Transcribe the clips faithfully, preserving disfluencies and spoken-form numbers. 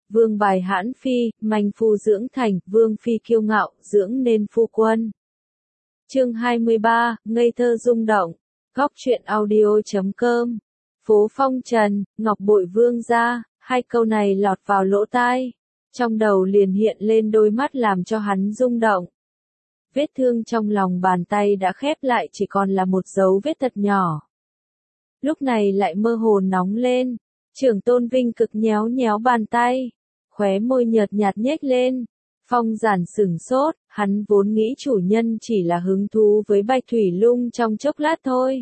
Vương bài hãn phi, manh phu dưỡng thành, vương phi kiêu ngạo, dưỡng nên phu quân. Chương hai mươi ba, ngây thơ rung động. Góc truyện audio chấm com. Phố phong trần, ngọc bội vương gia, hai câu này lọt vào lỗ tai. Trong đầu liền hiện lên đôi mắt làm cho hắn rung động. Vết thương trong lòng bàn tay đã khép lại chỉ còn là một dấu vết thật nhỏ. Lúc này lại mơ hồ nóng lên. Trưởng Tôn Vinh cực nhéo nhéo bàn tay. Khóe môi nhợt nhạt nhếch lên. Phong Giản sửng sốt, hắn vốn nghĩ chủ nhân chỉ là hứng thú với Bạch Thủy Lung trong chốc lát thôi.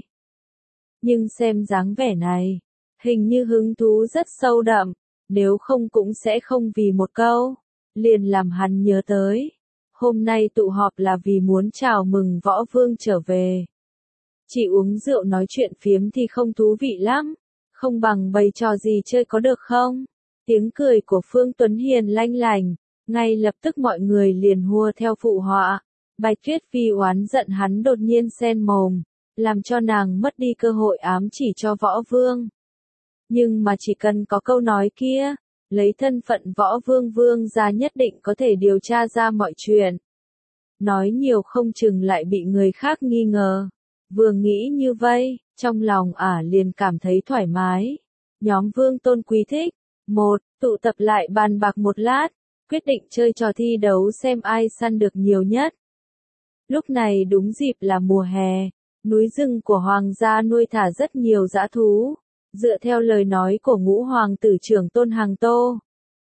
Nhưng xem dáng vẻ này, hình như hứng thú rất sâu đậm, nếu không cũng sẽ không vì một câu, liền làm hắn nhớ tới. Hôm nay tụ họp là vì muốn chào mừng Võ Vương trở về. Chỉ uống rượu nói chuyện phiếm thì không thú vị lắm, không bằng bày trò gì chơi có được không? Tiếng cười của Phương Tuấn Hiền lanh lành, ngay lập tức mọi người liền hùa theo phụ họa. Bạch Tuyết Phi oán giận hắn đột nhiên xen mồm, làm cho nàng mất đi cơ hội ám chỉ cho Võ Vương. Nhưng mà chỉ cần có câu nói kia, lấy thân phận Võ Vương Vương gia nhất định có thể điều tra ra mọi chuyện. Nói nhiều không chừng lại bị người khác nghi ngờ. Vừa nghĩ như vậy, trong lòng ả liền cảm thấy thoải mái. Nhóm Vương Tôn Quý thích. Một, tụ tập lại bàn bạc một lát, quyết định chơi trò thi đấu xem ai săn được nhiều nhất. Lúc này đúng dịp là mùa hè, núi rừng của hoàng gia nuôi thả rất nhiều dã thú, dựa theo lời nói của ngũ hoàng tử trưởng Tôn Hàng Tô.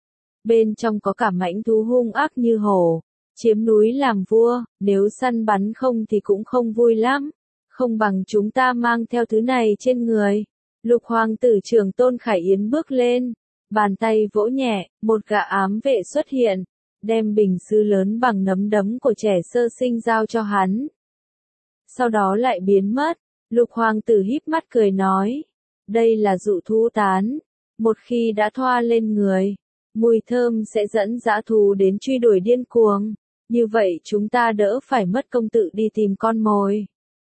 Bên trong có cả mãnh thú hung ác như hổ, chiếm núi làm vua, nếu săn bắn không thì cũng không vui lắm, không bằng chúng ta mang theo thứ này trên người. Lục hoàng tử trưởng Tôn Khải Yến bước lên. Bàn tay vỗ nhẹ, một gã ám vệ xuất hiện, đem bình sứ lớn bằng nắm đấm của trẻ sơ sinh giao cho hắn. Sau đó lại biến mất, lục hoàng tử híp mắt cười nói, đây là dụ thú tán, một khi đã thoa lên người, mùi thơm sẽ dẫn dã thú đến truy đuổi điên cuồng, như vậy chúng ta đỡ phải mất công tự đi tìm con mồi.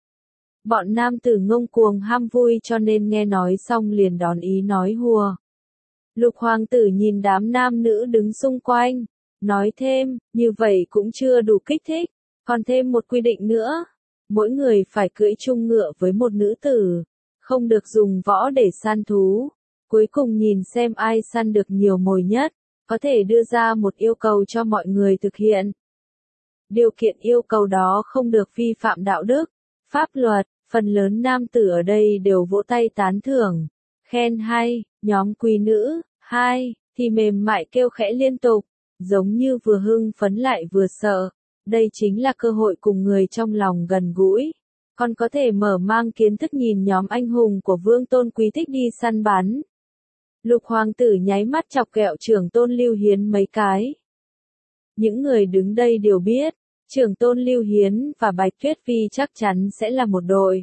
Bọn nam tử ngông cuồng ham vui cho nên nghe nói xong liền đón ý nói hùa. Lục hoàng tử nhìn đám nam nữ đứng xung quanh, nói thêm, như vậy cũng chưa đủ kích thích, còn thêm một quy định nữa, mỗi người phải cưỡi chung ngựa với một nữ tử, không được dùng võ để săn thú, cuối cùng nhìn xem ai săn được nhiều mồi nhất, có thể đưa ra một yêu cầu cho mọi người thực hiện. Điều kiện yêu cầu đó không được vi phạm đạo đức, pháp luật, phần lớn nam tử ở đây đều vỗ tay tán thưởng. Khen hay, nhóm quý nữ, hai, thì mềm mại kêu khẽ liên tục, giống như vừa hưng phấn lại vừa sợ. Đây chính là cơ hội cùng người trong lòng gần gũi. Còn có thể mở mang kiến thức nhìn nhóm anh hùng của Vương Tôn Quý thích đi săn bắn. Lục hoàng tử nháy mắt chọc ghẹo trưởng Tôn Lưu Hiến mấy cái. Những người đứng đây đều biết, trưởng Tôn Lưu Hiến và Bạch Tuyết Phi chắc chắn sẽ là một đội.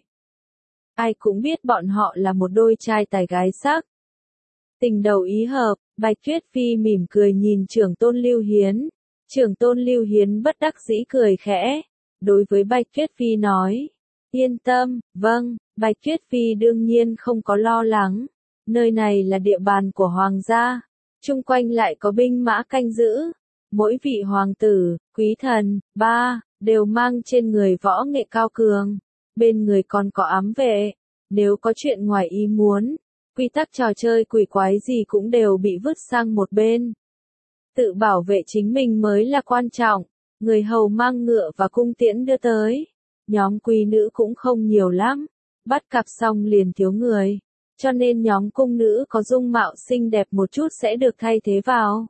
Ai cũng biết bọn họ là một đôi trai tài gái sắc. Tình đầu ý hợp, Bạch Tuyết Phi mỉm cười nhìn trưởng Tôn Lưu Hiến. Trưởng Tôn Lưu Hiến bất đắc dĩ cười khẽ. Đối với Bạch Tuyết Phi nói. Yên tâm, vâng, Bạch Tuyết Phi đương nhiên không có lo lắng. Nơi này là địa bàn của hoàng gia. Chung quanh lại có binh mã canh giữ. Mỗi vị hoàng tử, quý thần, ba, đều mang trên người võ nghệ cao cường. Bên người còn có ám vệ. Nếu có chuyện ngoài ý muốn, quy tắc trò chơi quỷ quái gì cũng đều bị vứt sang một bên. Tự bảo vệ chính mình mới là quan trọng. Người hầu mang ngựa và cung tiễn đưa tới. Nhóm quý nữ cũng không nhiều lắm. Bắt cặp xong liền thiếu người. Cho nên nhóm cung nữ có dung mạo xinh đẹp một chút sẽ được thay thế vào.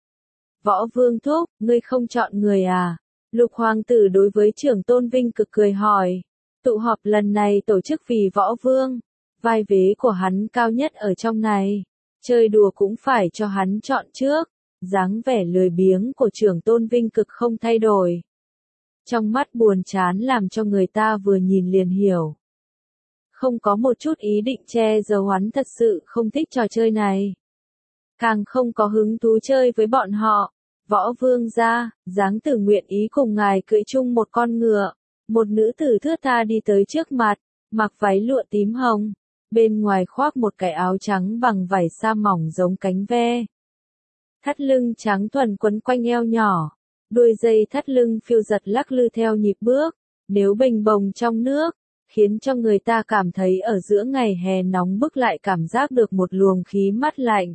Võ Vương thúc, ngươi không chọn người à? Lục hoàng tử đối với trưởng Tôn Vinh cực cười hỏi. Tụ họp lần này tổ chức vì Võ Vương. Vai vế của hắn cao nhất ở trong này. Chơi đùa cũng phải cho hắn chọn trước. Dáng vẻ lười biếng của trưởng Tôn Vinh cực không thay đổi. Trong mắt buồn chán làm cho người ta vừa nhìn liền hiểu. Không có một chút ý định che giấu hắn thật sự không thích trò chơi này. Càng không có hứng thú chơi với bọn họ. Võ Vương gia, dáng tử nguyện ý cùng ngài cưỡi chung một con ngựa. Một nữ tử thướt tha đi tới trước mặt, mặc váy lụa tím hồng. Bên ngoài khoác một cái áo trắng bằng vải sa mỏng giống cánh ve. Thắt lưng trắng thuần quấn quanh eo nhỏ, đuôi dây thắt lưng phiêu giật lắc lư theo nhịp bước, nếu bềnh bồng trong nước, khiến cho người ta cảm thấy ở giữa ngày hè nóng bức lại cảm giác được một luồng khí mát lạnh.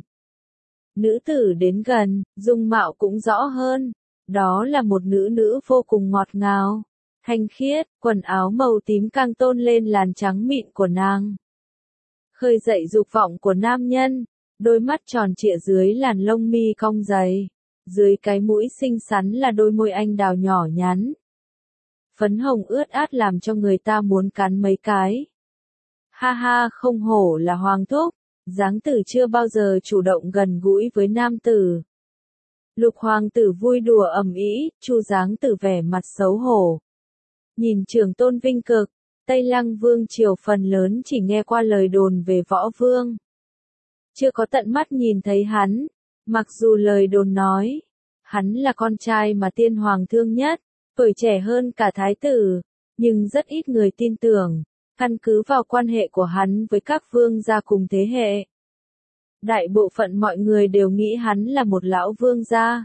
Nữ tử đến gần, dung mạo cũng rõ hơn, đó là một nữ nữ vô cùng ngọt ngào, thanh khiết, quần áo màu tím càng tôn lên làn trắng mịn của nàng. Khơi dậy dục vọng của nam nhân, đôi mắt tròn trịa dưới làn lông mi cong dày, dưới cái mũi xinh xắn là đôi môi anh đào nhỏ nhắn. Phấn hồng ướt át làm cho người ta muốn cắn mấy cái. Ha ha, không hổ là hoàng thúc, dáng tử chưa bao giờ chủ động gần gũi với nam tử. Lục hoàng tử vui đùa ầm ĩ, Chu dáng tử vẻ mặt xấu hổ. Nhìn Trưởng Tôn Vinh Cực, Tây Lăng Vương triều phần lớn chỉ nghe qua lời đồn về Võ Vương. Chưa có tận mắt nhìn thấy hắn, mặc dù lời đồn nói, hắn là con trai mà tiên hoàng thương nhất, tuổi trẻ hơn cả thái tử, nhưng rất ít người tin tưởng, căn cứ vào quan hệ của hắn với các vương gia cùng thế hệ. Đại bộ phận mọi người đều nghĩ hắn là một lão vương gia.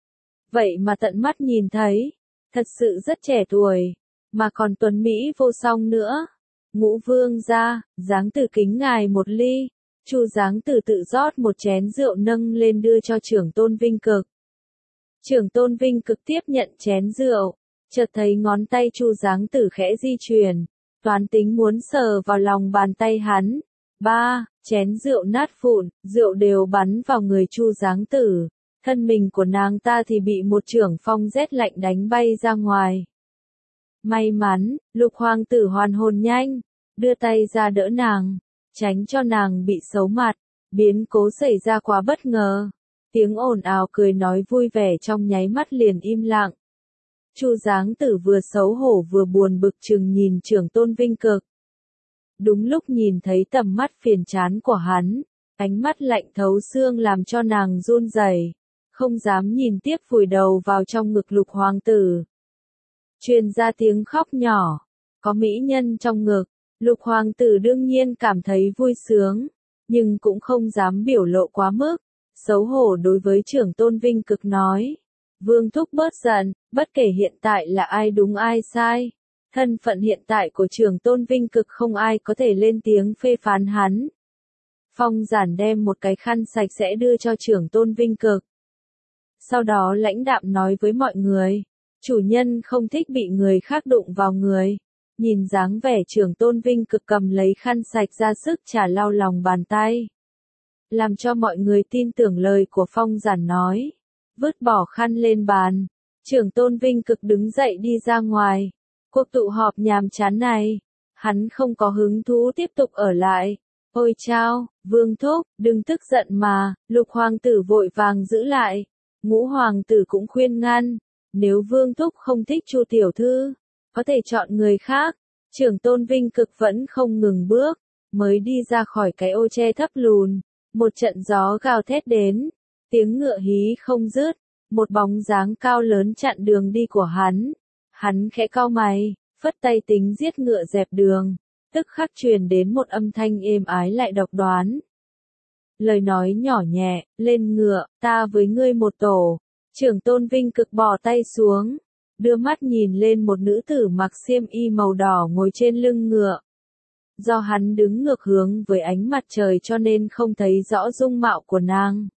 Vậy mà tận mắt nhìn thấy, thật sự rất trẻ tuổi, mà còn tuấn mỹ vô song nữa. Ngũ vương gia, dáng tử kính ngài một ly. Chu dáng tử tự rót một chén rượu nâng lên đưa cho Trưởng Tôn Vinh Cực. Trưởng Tôn Vinh Cực tiếp nhận chén rượu, chợt thấy ngón tay Chu dáng tử khẽ di chuyển, toán tính muốn sờ vào lòng bàn tay hắn. Ba, chén rượu nát vụn, rượu đều bắn vào người Chu dáng tử, thân mình của nàng ta thì bị một chưởng phong rét lạnh đánh bay ra ngoài. May mắn, Lục hoàng tử hoàn hồn nhanh, đưa tay ra đỡ nàng, tránh cho nàng bị xấu mặt, biến cố xảy ra quá bất ngờ. Tiếng ồn ào cười nói vui vẻ trong nháy mắt liền im lặng. Chu dáng tử vừa xấu hổ vừa buồn bực chừng nhìn Trưởng Tôn Vinh Cực. Đúng lúc nhìn thấy tầm mắt phiền chán của hắn, ánh mắt lạnh thấu xương làm cho nàng run rẩy, không dám nhìn tiếp vùi đầu vào trong ngực Lục hoàng tử. Truyền ra tiếng khóc nhỏ, có mỹ nhân trong ngực, Lục hoàng tử đương nhiên cảm thấy vui sướng, nhưng cũng không dám biểu lộ quá mức, xấu hổ đối với Trưởng Tôn Vinh Cực nói. Vương thúc bớt giận, bất kể hiện tại là ai đúng ai sai. Thân phận hiện tại của Trưởng Tôn Vinh Cực không ai có thể lên tiếng phê phán hắn. Phong giản đem một cái khăn sạch sẽ đưa cho Trưởng Tôn Vinh Cực. Sau đó lãnh đạm nói với mọi người, chủ nhân không thích bị người khác đụng vào người. Nhìn dáng vẻ Trưởng Tôn Vinh Cực cầm lấy khăn sạch ra sức chà lau lòng bàn tay. Làm cho mọi người tin tưởng lời của Phong giản nói. Vứt bỏ khăn lên bàn, Trưởng Tôn Vinh Cực đứng dậy đi ra ngoài. Cuộc tụ họp nhàm chán này, hắn không có hứng thú tiếp tục ở lại. Ôi chao, Vương thúc, đừng tức giận mà, Lục hoàng tử vội vàng giữ lại. Ngũ hoàng tử cũng khuyên ngăn, nếu Vương thúc không thích Chu tiểu thư, có thể chọn người khác. Trưởng Tôn Vinh Cực vẫn không ngừng bước, mới đi ra khỏi cái ô che thấp lùn, một trận gió gào thét đến, tiếng ngựa hí không dứt, một bóng dáng cao lớn chặn đường đi của hắn. Hắn khẽ cau mày, phất tay tính giết ngựa dẹp đường, tức khắc truyền đến một âm thanh êm ái lại độc đoán. Lời nói nhỏ nhẹ, lên ngựa, ta với ngươi một tổ. Trưởng Tôn Vinh Cực bỏ tay xuống, đưa mắt nhìn lên một nữ tử mặc xiêm y màu đỏ ngồi trên lưng ngựa. Do hắn đứng ngược hướng với ánh mặt trời cho nên không thấy rõ dung mạo của nàng.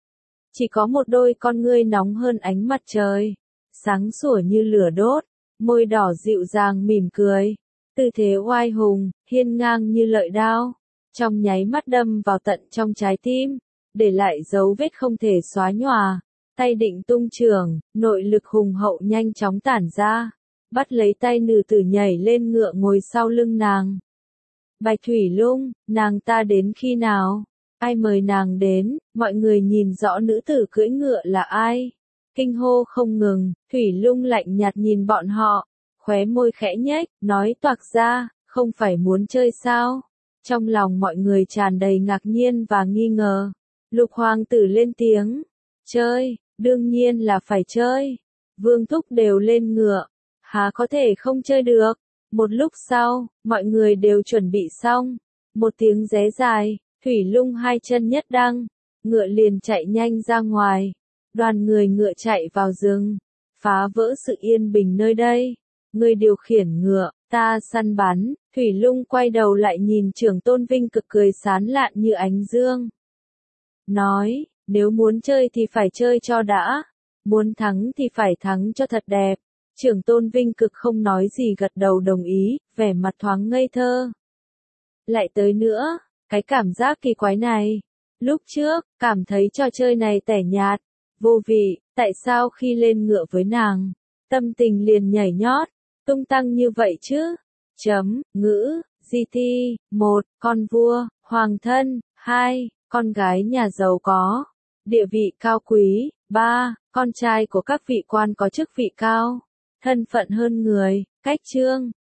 Chỉ có một đôi con ngươi nóng hơn ánh mặt trời, sáng sủa như lửa đốt, môi đỏ dịu dàng mỉm cười, tư thế oai hùng, hiên ngang như lợi đao, trong nháy mắt đâm vào tận trong trái tim, để lại dấu vết không thể xóa nhòa. Tay định tung trường, nội lực hùng hậu nhanh chóng tản ra, bắt lấy tay nữ tử nhảy lên ngựa ngồi sau lưng nàng. Bạch Thủy Lung, nàng ta đến khi nào? Ai mời nàng đến? Mọi người nhìn rõ nữ tử cưỡi ngựa là ai? Kinh hô không ngừng, Thủy Lung lạnh nhạt nhìn bọn họ, khóe môi khẽ nhếch, nói toạc ra, không phải muốn chơi sao? Trong lòng mọi người tràn đầy ngạc nhiên và nghi ngờ. Lục hoàng tử lên tiếng, chơi, đương nhiên là phải chơi. Vương thúc đều lên ngựa, há có thể không chơi được. Một lúc sau, mọi người đều chuẩn bị xong. Một tiếng ré dài, Thủy Lung hai chân nhất đăng, ngựa liền chạy nhanh ra ngoài. Đoàn người ngựa chạy vào rừng, phá vỡ sự yên bình nơi đây. Người điều khiển ngựa, ta săn bắn. Thủy Lung quay đầu lại nhìn Trưởng Tôn Vinh Cực cười sán lạn như ánh dương. Nói, nếu muốn chơi thì phải chơi cho đã. Muốn thắng thì phải thắng cho thật đẹp. Trưởng Tôn Vinh Cực không nói gì gật đầu đồng ý, vẻ mặt thoáng ngây thơ. Lại tới nữa, cái cảm giác kỳ quái này. Lúc trước, cảm thấy trò chơi này tẻ nhạt, vô vị, tại sao khi lên ngựa với nàng, tâm tình liền nhảy nhót, tung tăng như vậy chứ? Chấm, ngữ, di thi, một, con vua, hoàng thân, hai, con gái nhà giàu có, địa vị cao quý, ba, con trai của các vị quan có chức vị cao, thân phận hơn người, cách chương,